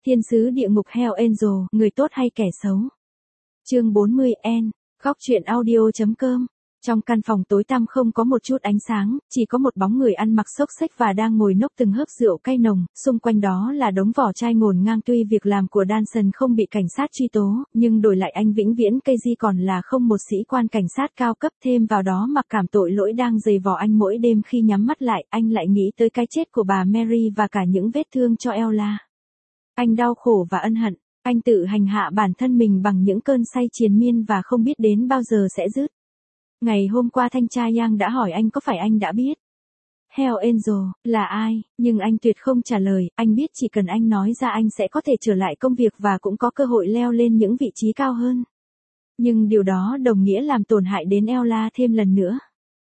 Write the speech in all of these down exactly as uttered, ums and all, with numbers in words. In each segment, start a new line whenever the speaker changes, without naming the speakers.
Thiên sứ địa ngục Hell Angel, người tốt hay kẻ xấu? Chương bốn mươi N, góc truyện audio chấm com. Trong căn phòng tối tăm không có một chút ánh sáng, chỉ có một bóng người ăn mặc xốc xếch và đang ngồi nốc từng hớp rượu cay nồng, xung quanh đó là đống vỏ chai ngổn ngang. Tuy việc làm của Danson không bị cảnh sát truy tố, nhưng đổi lại anh vĩnh viễn Casey còn là không một sĩ quan cảnh sát cao cấp, thêm vào đó mặc cảm tội lỗi đang dày vò anh mỗi đêm khi nhắm mắt lại, anh lại nghĩ tới cái chết của bà Mary và cả những vết thương cho Ella. Anh đau khổ và ân hận. Anh tự hành hạ bản thân mình bằng những cơn say triền miên và không biết đến bao giờ sẽ dứt. Ngày hôm qua thanh tra Yang đã hỏi anh có phải anh đã biết Hell Angel là ai, nhưng anh tuyệt không trả lời. Anh biết chỉ cần anh nói ra anh sẽ có thể trở lại công việc và cũng có cơ hội leo lên những vị trí cao hơn. Nhưng điều đó đồng nghĩa làm tổn hại đến Ella thêm lần nữa.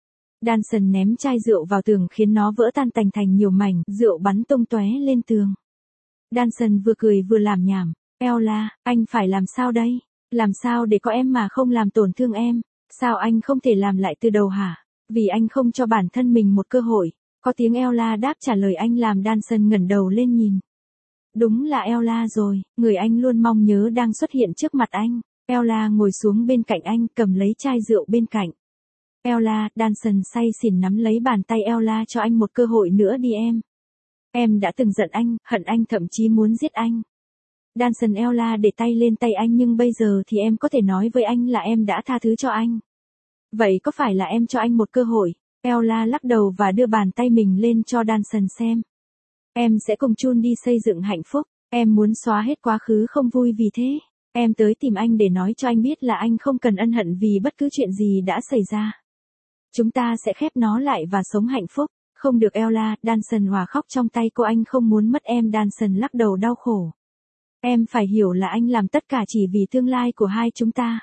Danson ném chai rượu vào tường khiến nó vỡ tan tành thành nhiều mảnh, rượu bắn tung tóe lên tường. Danson vừa cười vừa làm nhảm. Ella, anh phải làm sao đây? Làm sao để có em mà không làm tổn thương em? Sao anh không thể làm lại từ đầu hả? Vì anh không cho bản thân mình một cơ hội. Có tiếng Ella đáp trả lời anh làm Danson ngẩng đầu lên nhìn. Đúng là Ella rồi, người anh luôn mong nhớ đang xuất hiện trước mặt anh. Ella ngồi xuống bên cạnh anh, cầm lấy chai rượu bên cạnh. Ella, Danson say xỉn nắm lấy bàn tay Ella, cho anh một cơ hội nữa đi em. Em đã từng giận anh, hận anh, thậm chí muốn giết anh. Danson. Ella để tay lên tay anh, nhưng bây giờ thì em có thể nói với anh là em đã tha thứ cho anh. Vậy có phải là em cho anh một cơ hội? Ella lắc đầu và đưa bàn tay mình lên cho Danson xem. Em sẽ cùng Chun đi xây dựng hạnh phúc. Em muốn xóa hết quá khứ không vui, vì thế em tới tìm anh để nói cho anh biết là anh không cần ân hận vì bất cứ chuyện gì đã xảy ra. Chúng ta sẽ khép nó lại và sống hạnh phúc. Không được Ella, Danson hòa khóc trong tay cô. Anh không muốn mất em. Danson lắc đầu đau khổ. Em phải hiểu là anh làm tất cả chỉ vì tương lai của hai chúng ta.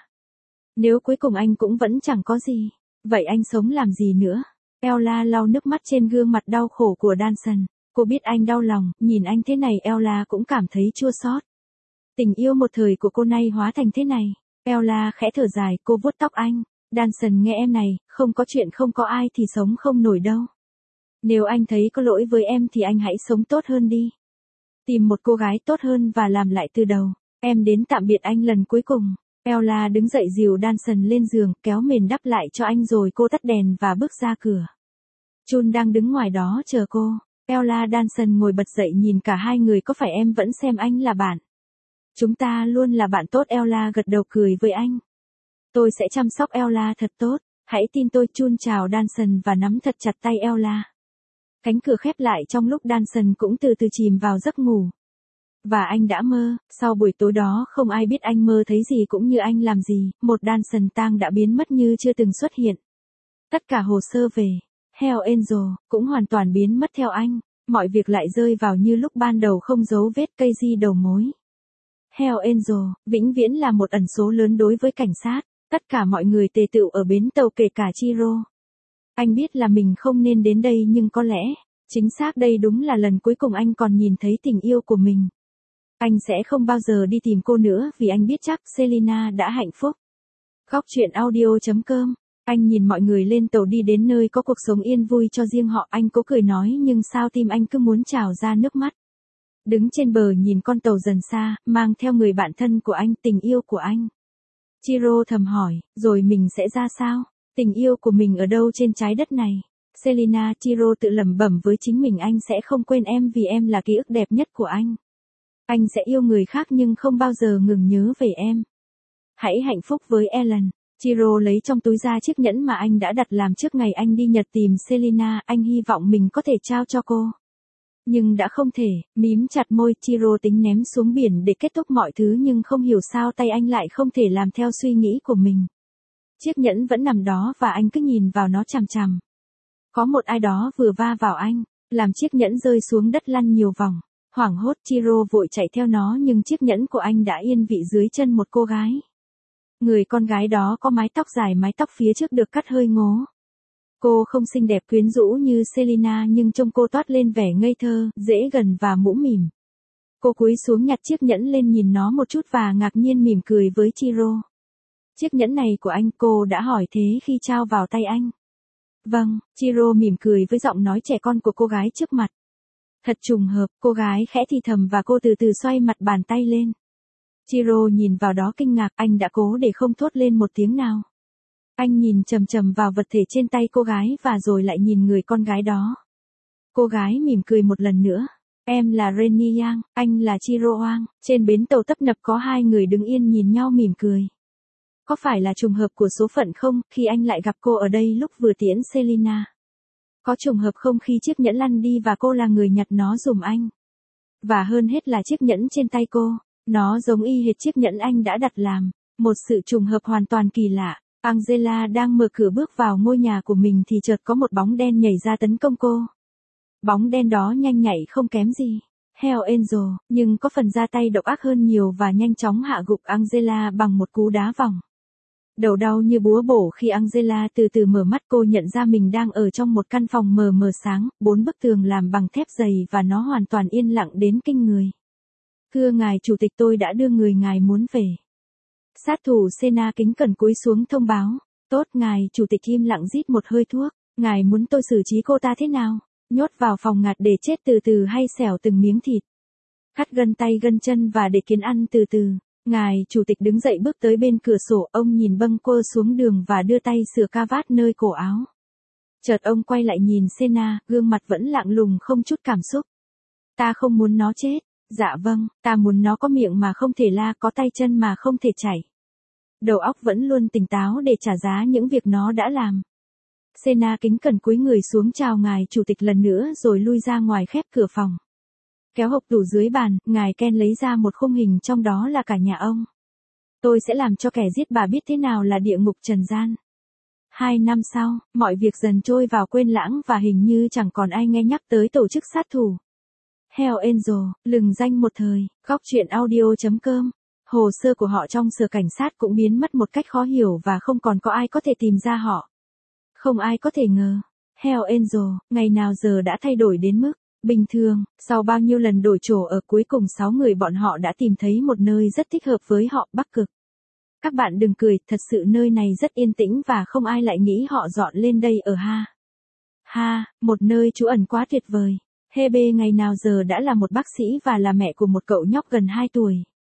Nếu cuối cùng anh cũng vẫn chẳng có gì, vậy anh sống làm gì nữa? Ella lau nước mắt trên gương mặt đau khổ của Danson. Cô biết anh đau lòng, nhìn anh thế này Ella cũng cảm thấy chua xót. Tình yêu một thời của cô nay hóa thành thế này. Ella khẽ thở dài, cô vuốt tóc anh. Danson nghe em này, không có chuyện không có ai thì sống không nổi đâu. Nếu anh thấy có lỗi với em thì anh hãy sống tốt hơn đi. Tìm một cô gái tốt hơn và làm lại từ đầu. Em đến tạm biệt anh lần cuối cùng. Ella đứng dậy dìu Danson lên giường, kéo mền đắp lại cho anh rồi cô tắt đèn và bước ra cửa. Chun đang đứng ngoài đó chờ cô. Ella. Danson ngồi bật dậy nhìn cả hai người. Có phải em vẫn xem anh là bạn? Chúng ta luôn là bạn tốt. Ella gật đầu cười với anh. Tôi sẽ chăm sóc Ella thật tốt. Hãy tin tôi. Chun chào Danson và nắm thật chặt tay Ella. Cánh cửa khép lại trong lúc Danson cũng từ từ chìm vào giấc ngủ. Và anh đã mơ, sau buổi tối đó không ai biết anh mơ thấy gì cũng như anh làm gì, một Danson tang đã biến mất như chưa từng xuất hiện. Tất cả hồ sơ về Hell Angel cũng hoàn toàn biến mất theo anh, mọi việc lại rơi vào như lúc ban đầu, không dấu vết. Casey đầu mối. Hell Angel vĩnh viễn là một ẩn số lớn đối với cảnh sát, tất cả mọi người tề tựu ở bến tàu kể cả Chiro. Anh biết là mình không nên đến đây, nhưng có lẽ, chính xác đây đúng là lần cuối cùng anh còn nhìn thấy tình yêu của mình. Anh sẽ không bao giờ đi tìm cô nữa vì anh biết chắc Selina đã hạnh phúc. Góc truyện audio chấm com. Anh nhìn mọi người lên tàu đi đến nơi có cuộc sống yên vui cho riêng họ. Anh cố cười nói nhưng sao tim anh cứ muốn trào ra nước mắt. Đứng trên bờ nhìn con tàu dần xa, mang theo người bạn thân của anh, tình yêu của anh. Chiro thầm hỏi, rồi mình sẽ ra sao? Tình yêu của mình ở đâu trên trái đất này? Selina. Chiro tự lẩm bẩm với chính mình, anh sẽ không quên em vì em là ký ức đẹp nhất của anh. Anh sẽ yêu người khác nhưng không bao giờ ngừng nhớ về em. Hãy hạnh phúc với Ellen. Chiro lấy trong túi ra chiếc nhẫn mà anh đã đặt làm trước ngày anh đi Nhật tìm Selina. Anh hy vọng mình có thể trao cho cô. Nhưng đã không thể. Mím chặt môi, Chiro tính ném xuống biển để kết thúc mọi thứ, nhưng không hiểu sao tay anh lại không thể làm theo suy nghĩ của mình. Chiếc nhẫn vẫn nằm đó và anh cứ nhìn vào nó chằm chằm. Có một ai đó vừa va vào anh, làm chiếc nhẫn rơi xuống đất lăn nhiều vòng. Hoảng hốt, Chiro vội chạy theo nó, nhưng chiếc nhẫn của anh đã yên vị dưới chân một cô gái. Người con gái đó có mái tóc dài, mái tóc phía trước được cắt hơi ngố. Cô không xinh đẹp quyến rũ như Selina, nhưng trông cô toát lên vẻ ngây thơ, dễ gần và mũm mỉm. Cô cúi xuống nhặt chiếc nhẫn lên, nhìn nó một chút và ngạc nhiên mỉm cười với Chiro. Chiếc nhẫn này của anh, cô đã hỏi thế khi trao vào tay anh. Vâng, Chiro mỉm cười với giọng nói trẻ con của cô gái trước mặt. Thật trùng hợp, cô gái khẽ thì thầm và cô từ từ xoay mặt bàn tay lên. Chiro nhìn vào đó kinh ngạc, anh đã cố để không thốt lên một tiếng nào. Anh nhìn chầm chầm vào vật thể trên tay cô gái và rồi lại nhìn người con gái đó. Cô gái mỉm cười một lần nữa. Em là Renny Yang, anh là Chiro Wang. Trên bến tàu tấp nập có hai người đứng yên nhìn nhau mỉm cười. Có phải là trùng hợp của số phận không, khi anh lại gặp cô ở đây lúc vừa tiễn Selina? Có trùng hợp không khi chiếc nhẫn lăn đi và cô là người nhặt nó giùm anh? Và hơn hết là chiếc nhẫn trên tay cô, nó giống y hệt chiếc nhẫn anh đã đặt làm. Một sự trùng hợp hoàn toàn kỳ lạ. Angela đang mở cửa bước vào ngôi nhà của mình thì chợt có một bóng đen nhảy ra tấn công cô. Bóng đen đó nhanh nhạy không kém gì Hell Angel, nhưng có phần ra tay độc ác hơn nhiều và nhanh chóng hạ gục Angela bằng một cú đá vòng. Đầu đau như búa bổ khi Angela từ từ mở mắt, cô nhận ra mình đang ở trong một căn phòng mờ mờ sáng, bốn bức tường làm bằng thép dày và nó hoàn toàn yên lặng đến kinh người. Thưa ngài chủ tịch, tôi đã đưa người ngài muốn về. Sát thủ Sena kính cẩn cúi xuống thông báo. Tốt, ngài chủ tịch im lặng rít một hơi thuốc. Ngài muốn tôi xử trí cô ta thế nào? Nhốt vào phòng ngạt để chết từ từ hay xẻo từng miếng thịt? Cắt gân tay gân chân và để kiến ăn từ từ. Ngài chủ tịch đứng dậy bước tới bên cửa sổ, ông nhìn bâng quơ xuống đường và đưa tay sửa ca vát nơi cổ áo. Chợt ông quay lại nhìn Sena, gương mặt vẫn lặng lùng không chút cảm xúc. Ta không muốn nó chết. Dạ vâng, ta muốn nó có miệng mà không thể la, có tay chân mà không thể chảy. Đầu óc vẫn luôn tỉnh táo để trả giá những việc nó đã làm. Sena kính cẩn cúi người xuống chào ngài chủ tịch lần nữa rồi lui ra ngoài khép cửa phòng. Kéo hộp tủ dưới bàn, ngài Ken lấy ra một khung hình, trong đó là cả nhà ông. Tôi sẽ làm cho kẻ giết bà biết thế nào là địa ngục trần gian. Hai năm sau, mọi việc dần trôi vào quên lãng và hình như chẳng còn ai nghe nhắc tới tổ chức sát thủ Hell Angel, lừng danh một thời. Góc truyện audio chấm com. Hồ sơ của họ trong sở cảnh sát cũng biến mất một cách khó hiểu và không còn có ai có thể tìm ra họ. Không ai có thể ngờ, Hell Angel, ngày nào giờ đã thay đổi đến mức bình thường. Sau bao nhiêu lần đổi chỗ ở, cuối cùng sáu người bọn họ đã tìm thấy một nơi rất thích hợp với họ, Bắc Cực. Các bạn đừng cười, thật sự nơi này rất yên tĩnh và không ai lại nghĩ họ dọn lên đây ở ha. Ha, một nơi trú ẩn quá tuyệt vời. Hebe ngày nào giờ đã là một bác sĩ và là mẹ của một cậu nhóc gần hai tuổi.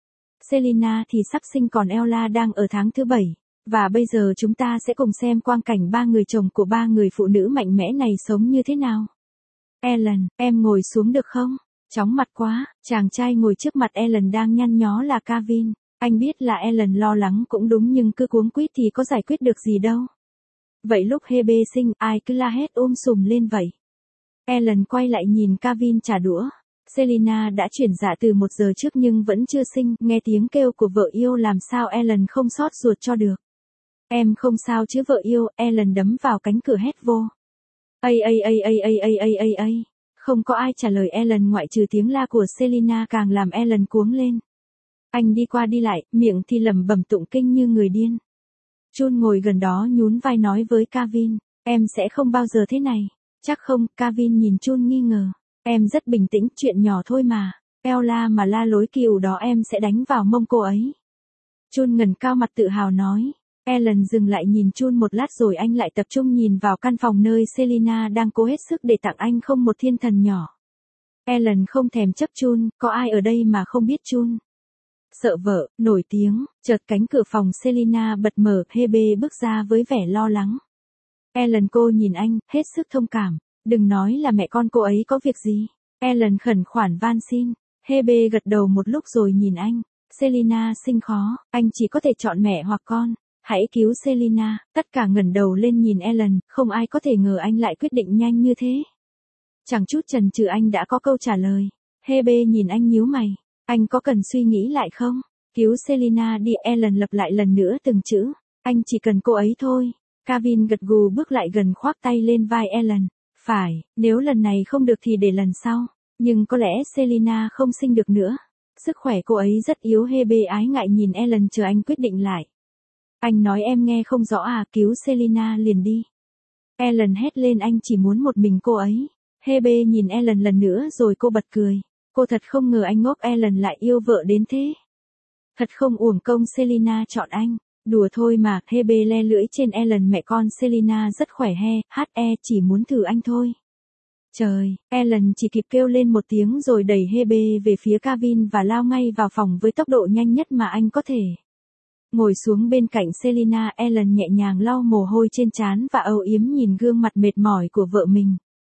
Selina thì sắp sinh, còn Ella đang ở tháng thứ bảy. Và bây giờ chúng ta sẽ cùng xem quang cảnh ba người chồng của ba người phụ nữ mạnh mẽ này sống như thế nào. Ellen, em ngồi xuống được không? Chóng mặt quá. Chàng trai ngồi trước mặt Ellen đang nhăn nhó là Kevin. Anh biết là Ellen lo lắng cũng đúng, nhưng cứ cuống quýt thì có giải quyết được gì đâu. Vậy lúc Hebe sinh, ai cứ la hét um sùm lên vậy? Ellen quay lại nhìn Kevin trả đũa. Selina đã chuyển dạ từ một giờ trước nhưng vẫn chưa sinh. Nghe tiếng kêu của vợ yêu làm sao Ellen không xót ruột cho được. Em không sao chứ vợ yêu? Ellen đấm vào cánh cửa hét vô. Ây ây ây ây ây ây ây ây ây. Không có ai trả lời Ellen ngoại trừ tiếng la của Selina càng làm Ellen cuống lên. Anh đi qua đi lại, miệng thì lẩm bẩm tụng kinh như người điên. Jun ngồi gần đó nhún vai nói với Kevin, em sẽ không bao giờ thế này. Chắc không? Kevin nhìn Jun nghi ngờ. Em rất bình tĩnh, chuyện nhỏ thôi mà. Ella mà la lối kiểu đó em sẽ đánh vào mông cô ấy. Jun ngẩng cao mặt tự hào nói. Ellen dừng lại nhìn Jun một lát rồi anh lại tập trung nhìn vào căn phòng nơi Selina đang cố hết sức để tặng anh không một thiên thần nhỏ. Ellen không thèm chấp Jun, có ai ở đây mà không biết Jun. Sợ vợ, nổi tiếng, chợt cánh cửa phòng Selina bật mở, Hebe bước ra với vẻ lo lắng. Ellen, cô nhìn anh, hết sức thông cảm. Đừng nói là mẹ con cô ấy có việc gì. Ellen khẩn khoản van xin. Hebe gật đầu một lúc rồi nhìn anh. Selina sinh khó, anh chỉ có thể chọn mẹ hoặc con. Hãy cứu Selina. Tất cả ngẩng đầu lên nhìn Ellen, không ai có thể ngờ anh lại quyết định nhanh như thế. Chẳng chút chần chừ anh đã có câu trả lời. Hebe nhìn anh nhíu mày. Anh có cần suy nghĩ lại không? Cứu Selina đi, Ellen lặp lại lần nữa từng chữ. Anh chỉ cần cô ấy thôi. Kevin gật gù bước lại gần khoác tay lên vai Ellen. Phải, nếu lần này không được thì để lần sau. Nhưng có lẽ Selina không sinh được nữa. Sức khỏe cô ấy rất yếu. Hebe ái ngại nhìn Ellen chờ anh quyết định lại. Anh nói em nghe không rõ à? Cứu Selina liền đi. Ellen hét lên, anh chỉ muốn một mình cô ấy. Hebe nhìn Ellen lần nữa rồi cô bật cười. Cô thật không ngờ anh ngốc Ellen lại yêu vợ đến thế. Thật không uổng công Selina chọn anh. Đùa thôi mà. Hebe le lưỡi trên Ellen, mẹ con Selina rất khỏe he, he, chỉ muốn thử anh thôi. Trời, Ellen chỉ kịp kêu lên một tiếng rồi đẩy Hebe về phía cabin và lao ngay vào phòng với tốc độ nhanh nhất mà anh có thể. Ngồi xuống bên cạnh Selina, Ellen nhẹ nhàng lau mồ hôi trên trán và âu yếm nhìn gương mặt mệt mỏi của vợ mình.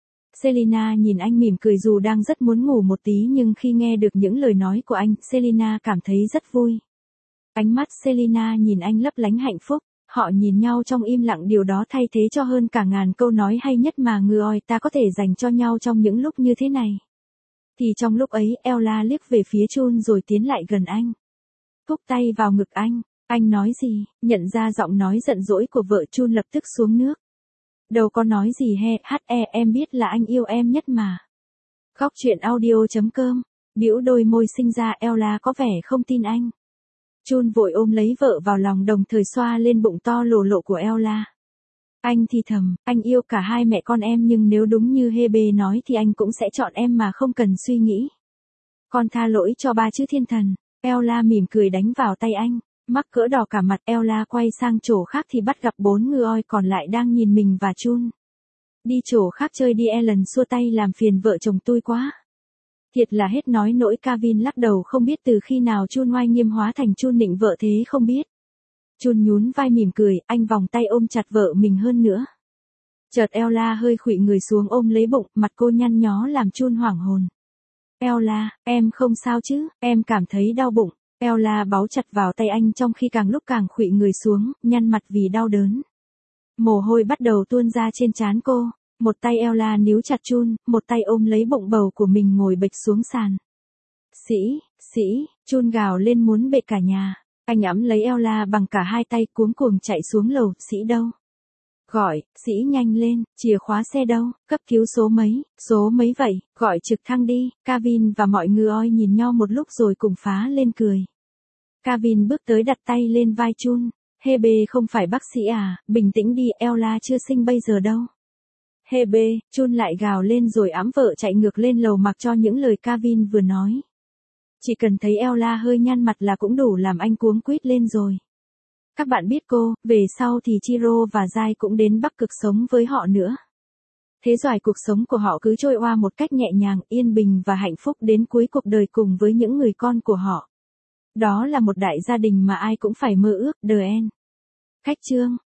Selina nhìn anh mỉm cười dù đang rất muốn ngủ một tí, nhưng khi nghe được những lời nói của anh, Selina cảm thấy rất vui. Ánh mắt Selina nhìn anh lấp lánh hạnh phúc, họ nhìn nhau trong im lặng, điều đó thay thế cho hơn cả ngàn câu nói hay nhất mà người ta có thể dành cho nhau trong những lúc như thế này. Thì trong lúc ấy, Ella liếc về phía Chun rồi tiến lại gần anh. Thúc tay vào ngực anh, anh nói gì? Nhận ra giọng nói giận dỗi của vợ, Chun lập tức xuống nước. Đâu có nói gì he, he, em biết là anh yêu em nhất mà. Khóc chuyện audio chấm com, bĩu đôi môi xinh ra, Ella có vẻ không tin anh. Chun vội ôm lấy vợ vào lòng, đồng thời xoa lên bụng to lồ lộ của Ella. Anh thì thầm, anh yêu cả hai mẹ con em, nhưng nếu đúng như Hebe nói thì anh cũng sẽ chọn em mà không cần suy nghĩ. Con tha lỗi cho ba chứ thiên thần. Ella mỉm cười đánh vào tay anh, mắc cỡ đỏ cả mặt. Ella quay sang chỗ khác thì bắt gặp bốn người còn lại đang nhìn mình và Chun. Đi chỗ khác chơi đi, Ellen xua tay, làm phiền vợ chồng tôi quá. Thiệt là hết nói nỗi. Kevin lắc đầu, không biết từ khi nào Chun oai nghiêm hóa thành Chun nịnh vợ thế không biết. Chun nhún vai mỉm cười, anh vòng tay ôm chặt vợ mình hơn nữa. Chợt Ella hơi khuỵu người xuống ôm lấy bụng, mặt cô nhăn nhó làm Chun hoảng hồn. Ella, em không sao chứ, em cảm thấy đau bụng. Ella bấu chặt vào tay anh trong khi càng lúc càng khuỵu người xuống, nhăn mặt vì đau đớn. Mồ hôi bắt đầu tuôn ra trên trán cô. Một tay Ella níu chặt Chun, một tay ôm lấy bụng bầu của mình ngồi bệt xuống sàn. Sĩ, sĩ, Chun gào lên muốn bệt cả nhà. Anh ẵm lấy Ella bằng cả hai tay, cuống cuồng chạy xuống lầu. Sĩ đâu? Gọi, sĩ nhanh lên, chìa khóa xe đâu, cấp cứu số mấy, số mấy vậy, gọi trực thăng đi. Kevin và mọi người nhìn nhau một lúc rồi cùng phá lên cười. Kevin bước tới đặt tay lên vai Chun. Hebe không phải bác sĩ à, bình tĩnh đi, Ella chưa sinh bây giờ đâu. Hebe, Chun lại gào lên rồi ẵm vợ chạy ngược lên lầu mặc cho những lời Kevin vừa nói. Chỉ cần thấy Ella hơi nhăn mặt là cũng đủ làm anh cuống quýt lên rồi. Các bạn biết cô, về sau thì Chiro và Jai cũng đến Bắc Cực sống với họ nữa. Thế rồi cuộc sống của họ cứ trôi qua một cách nhẹ nhàng, yên bình và hạnh phúc đến cuối cuộc đời cùng với những người con của họ. Đó là một đại gia đình mà ai cũng phải mơ ước. The End. Khách chương.